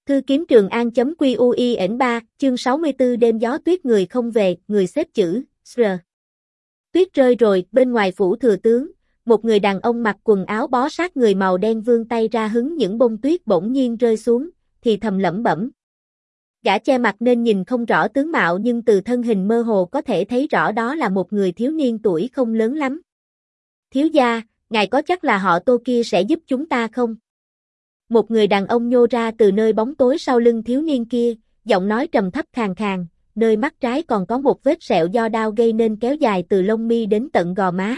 Thư kiếm Trường An.QUIN3, chương 64 đêm gió tuyết người không về, người xếp chữ, SR. Tuyết rơi rồi, bên ngoài phủ thừa tướng, một người đàn ông mặc quần áo bó sát người màu đen vươn tay ra hứng những bông tuyết bỗng nhiên rơi xuống, thì thầm lẩm bẩm. Gã che mặt nên nhìn không rõ tướng mạo nhưng từ thân hình mơ hồ có thể thấy rõ đó là một người thiếu niên tuổi không lớn lắm. Thiếu gia, ngài có chắc là họ Tô kia sẽ giúp chúng ta không? Một người đàn ông nhô ra từ nơi bóng tối sau lưng thiếu niên kia, giọng nói trầm thấp khàn khàn, nơi mắt trái còn có một vết sẹo do đao gây nên kéo dài từ lông mi đến tận gò má.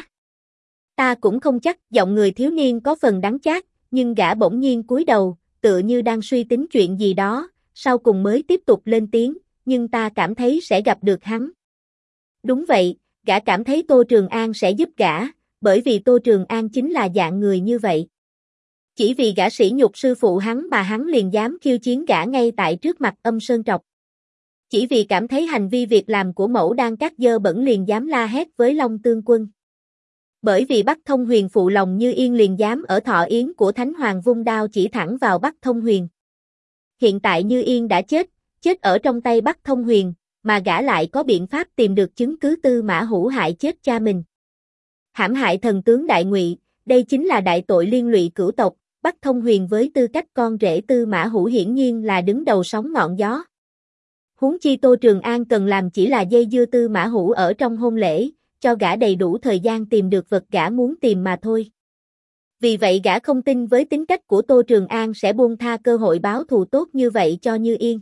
Ta cũng không chắc, giọng người thiếu niên có phần đắng chát, nhưng gã bỗng nhiên cúi đầu, tựa như đang suy tính chuyện gì đó, sau cùng mới tiếp tục lên tiếng, nhưng ta cảm thấy sẽ gặp được hắn. Đúng vậy, gã cảm thấy Tô Trường An sẽ giúp gã, bởi vì Tô Trường An chính là dạng người như vậy. Chỉ vì gã sỉ nhục sư phụ hắn mà hắn liền dám khiêu chiến gã ngay tại trước mặt Âm Sơn Trọc. Chỉ vì cảm thấy hành vi việc làm của mẫu đang cát dơ bẩn liền dám la hét với Long Tương Quân. Bởi vì Bắc Thông Huyền phụ lòng Như Yên liền dám ở thọ yến của Thánh Hoàng vung đao chỉ thẳng vào Bắc Thông Huyền. Hiện tại Như Yên đã chết ở trong tay Bắc Thông Huyền, mà gã lại có biện pháp tìm được chứng cứ Tư Mã Hữu hại chết cha mình. Hãm hại thần tướng Đại Ngụy, đây chính là đại tội liên lụy cửu tộc. Bắc Thông Huyền với tư cách con rể Tư Mã Hữu hiển nhiên là đứng đầu sóng ngọn gió. Huống chi Tô Trường An cần làm chỉ là dây dưa Tư Mã Hữu ở trong hôn lễ, cho gã đầy đủ thời gian tìm được vật gã muốn tìm mà thôi. Vì vậy gã không tin với tính cách của Tô Trường An sẽ buông tha cơ hội báo thù tốt như vậy cho Như Yên.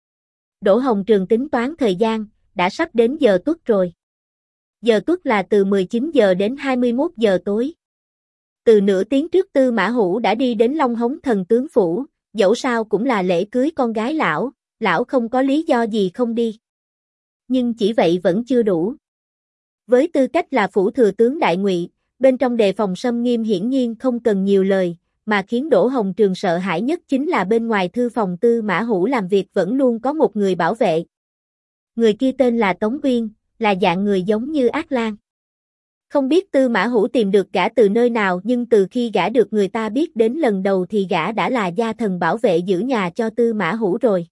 Đỗ Hồng Trường tính toán thời gian, đã sắp đến giờ tuất rồi. Giờ tuất là từ 19 giờ đến 21 giờ tối. Từ nửa tiếng trước Tư Mã Hữu đã đi đến Long Hống thần tướng phủ, dẫu sao cũng là lễ cưới con gái lão không có lý do gì không đi. Nhưng chỉ vậy vẫn chưa đủ. Với tư cách là phủ thừa tướng Đại Ngụy, bên trong đề phòng xâm nghiêm hiển nhiên không cần nhiều lời, mà khiến Đỗ Hồng Trường sợ hãi nhất chính là bên ngoài thư phòng Tư Mã Hữu làm việc vẫn luôn có một người bảo vệ. Người kia tên là Tống Uyên, là dạng người giống như ác lang. Không biết Tư Mã Hữu tìm được gã từ nơi nào nhưng từ khi gã được người ta biết đến lần đầu thì gã đã là gia thần bảo vệ giữ nhà cho Tư Mã Hữu rồi.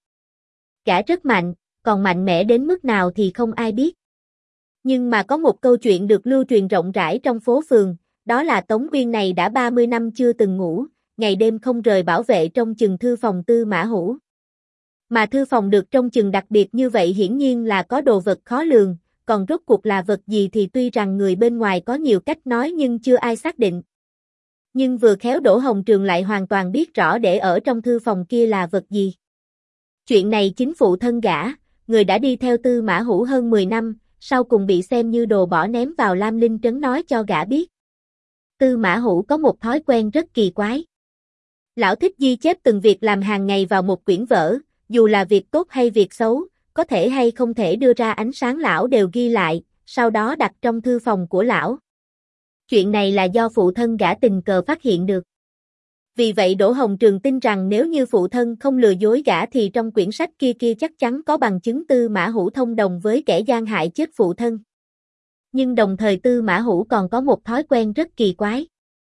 Gã rất mạnh, còn mạnh mẽ đến mức nào thì không ai biết. Nhưng mà có một câu chuyện được lưu truyền rộng rãi trong phố phường, đó là Tống Uyên này đã 30 năm chưa từng ngủ, ngày đêm không rời bảo vệ trong chừng thư phòng Tư Mã Hữu. Mà thư phòng được trong chừng đặc biệt như vậy hiển nhiên là có đồ vật khó lường. Còn rốt cuộc là vật gì thì tuy rằng người bên ngoài có nhiều cách nói nhưng chưa ai xác định. Nhưng vừa khéo Đỗ Hồng Trường lại hoàn toàn biết rõ để ở trong thư phòng kia là vật gì. Chuyện này chính phụ thân gã, người đã đi theo Tư Mã Hữu hơn 10 năm, sau cùng bị xem như đồ bỏ ném vào Lam Linh Trấn nói cho gã biết. Tư Mã Hữu có một thói quen rất kỳ quái. Lão thích ghi chép từng việc làm hàng ngày vào một quyển vở, dù là việc tốt hay việc xấu, có thể hay không thể đưa ra ánh sáng lão đều ghi lại, sau đó đặt trong thư phòng của lão. Chuyện này là do phụ thân gã tình cờ phát hiện được. Vì vậy Đỗ Hồng Trường tin rằng nếu như phụ thân không lừa dối gã thì trong quyển sách kia chắc chắn có bằng chứng Tư Mã Hữu thông đồng với kẻ gian hại chết phụ thân. Nhưng đồng thời Tư Mã Hữu còn có một thói quen rất kỳ quái.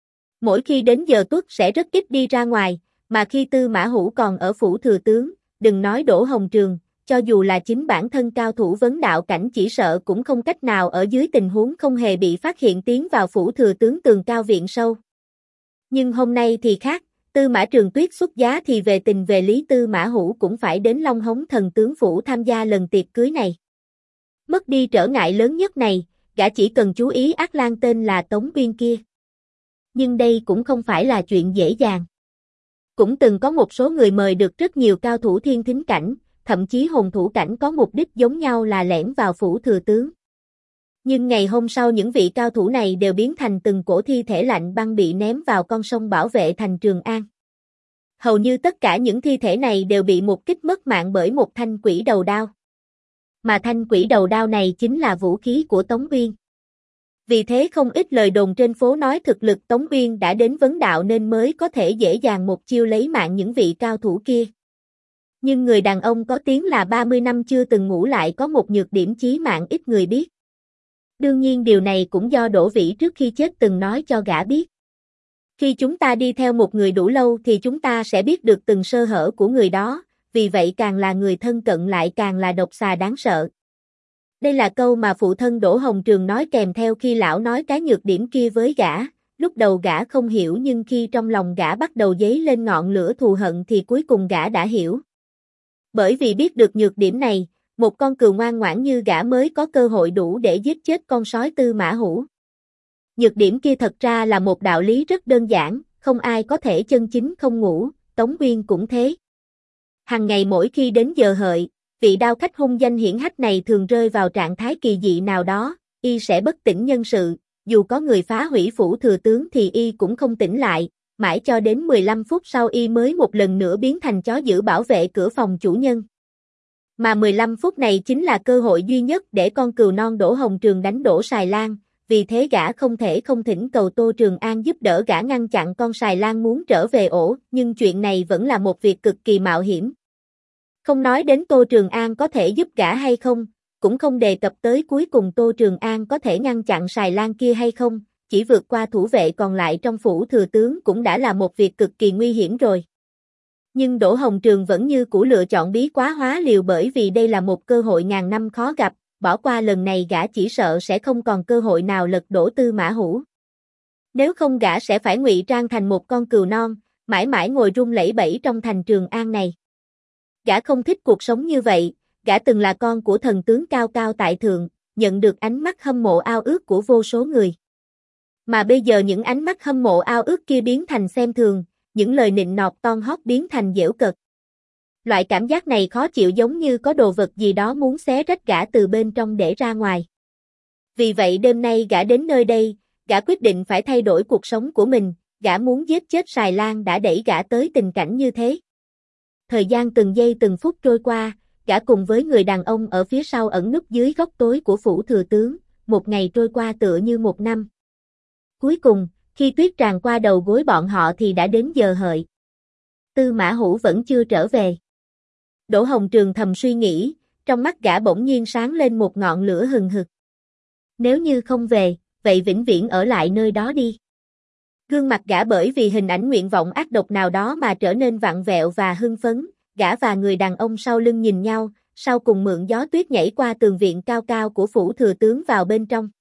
Mỗi khi đến giờ tuất sẽ rất ít đi ra ngoài, mà khi Tư Mã Hữu còn ở phủ thừa tướng, đừng nói Đỗ Hồng Trường, cho dù là chính bản thân cao thủ vấn đạo cảnh chỉ sợ cũng không cách nào ở dưới tình huống không hề bị phát hiện tiến vào phủ thừa tướng tường cao viện sâu. Nhưng hôm nay thì khác, Tư Mã Trường Tuyết xuất giá thì về tình về lý Tư Mã Hữu cũng phải đến Long Hống thần tướng phủ tham gia lần tiệc cưới này. Mất đi trở ngại lớn nhất này, gã chỉ cần chú ý ác lang tên là Tống Uyên kia. Nhưng đây cũng không phải là chuyện dễ dàng. Cũng từng có một số người mời được rất nhiều cao thủ thiên thính cảnh, thậm chí hồn thủ cảnh có mục đích giống nhau là lẻn vào phủ thừa tướng. Nhưng ngày hôm sau những vị cao thủ này đều biến thành từng cổ thi thể lạnh băng bị ném vào con sông bảo vệ thành Trường An. Hầu như tất cả những thi thể này đều bị một kích mất mạng bởi một thanh quỷ đầu đao. Mà thanh quỷ đầu đao này chính là vũ khí của Tống Uyên. Vì thế không ít lời đồn trên phố nói thực lực Tống Uyên đã đến vấn đạo nên mới có thể dễ dàng một chiêu lấy mạng những vị cao thủ kia. Nhưng người đàn ông có tiếng là 30 năm chưa từng ngủ lại có một nhược điểm chí mạng ít người biết. Đương nhiên điều này cũng do Đỗ Vĩ trước khi chết từng nói cho gã biết. Khi chúng ta đi theo một người đủ lâu thì chúng ta sẽ biết được từng sơ hở của người đó, vì vậy càng là người thân cận lại càng là độc xà đáng sợ. Đây là câu mà phụ thân Đỗ Hồng Trường nói kèm theo khi lão nói cái nhược điểm kia với gã, lúc đầu gã không hiểu nhưng khi trong lòng gã bắt đầu dấy lên ngọn lửa thù hận thì cuối cùng gã đã hiểu. Bởi vì biết được nhược điểm này, một con cừu ngoan ngoãn như gã mới có cơ hội đủ để giết chết con sói Tư Mã Hủ. Nhược điểm kia thật ra là một đạo lý rất đơn giản, không ai có thể chân chính không ngủ, Tống Nguyên cũng thế. Hằng ngày mỗi khi đến giờ hợi, vị đao khách hung danh hiển hách này thường rơi vào trạng thái kỳ dị nào đó, y sẽ bất tỉnh nhân sự, dù có người phá hủy phủ thừa tướng thì y cũng không tỉnh lại, mãi cho đến 15 phút sau y mới một lần nữa biến thành chó giữ bảo vệ cửa phòng chủ nhân. Mà 15 phút này chính là cơ hội duy nhất để con cừu non Đỗ Hồng Trường đánh đổ Sài Lan, vì thế gã không thể không thỉnh cầu Tô Trường An giúp đỡ gã ngăn chặn con Sài Lan muốn trở về ổ, nhưng chuyện này vẫn là một việc cực kỳ mạo hiểm. Không nói đến Tô Trường An có thể giúp gã hay không, cũng không đề cập tới cuối cùng Tô Trường An có thể ngăn chặn Sài Lan kia hay không, chỉ vượt qua thủ vệ còn lại trong phủ thừa tướng cũng đã là một việc cực kỳ nguy hiểm rồi. Nhưng Đỗ Hồng Trường vẫn như cũ lựa chọn bí quá hóa liều bởi vì đây là một cơ hội ngàn năm khó gặp, bỏ qua lần này gã chỉ sợ sẽ không còn cơ hội nào lật đổ Tư Mã Hủ. Nếu không gã sẽ phải ngụy trang thành một con cừu non, mãi mãi ngồi run lẩy bẩy trong thành Trường An này. Gã không thích cuộc sống như vậy, gã từng là con của thần tướng cao cao tại thượng, nhận được ánh mắt hâm mộ ao ước của vô số người. Mà bây giờ những ánh mắt hâm mộ ao ước kia biến thành xem thường, những lời nịnh nọt ton hót biến thành giễu cợt. Loại cảm giác này khó chịu giống như có đồ vật gì đó muốn xé rách gã từ bên trong để ra ngoài. Vì vậy đêm nay gã đến nơi đây, gã quyết định phải thay đổi cuộc sống của mình, gã muốn giết chết Sài Lan đã đẩy gã tới tình cảnh như thế. Thời gian từng giây từng phút trôi qua, gã cùng với người đàn ông ở phía sau ẩn núp dưới góc tối của phủ thừa tướng, một ngày trôi qua tựa như một năm. Cuối cùng, khi tuyết tràn qua đầu gối bọn họ thì đã đến giờ hợi. Tư Mã Hủ vẫn chưa trở về. Đỗ Hồng Trường thầm suy nghĩ, trong mắt gã bỗng nhiên sáng lên một ngọn lửa hừng hực. Nếu như không về, vậy vĩnh viễn ở lại nơi đó đi. Gương mặt gã bởi vì hình ảnh nguyện vọng ác độc nào đó mà trở nên vặn vẹo và hưng phấn, gã và người đàn ông sau lưng nhìn nhau, sau cùng mượn gió tuyết nhảy qua tường viện cao cao của phủ thừa tướng vào bên trong.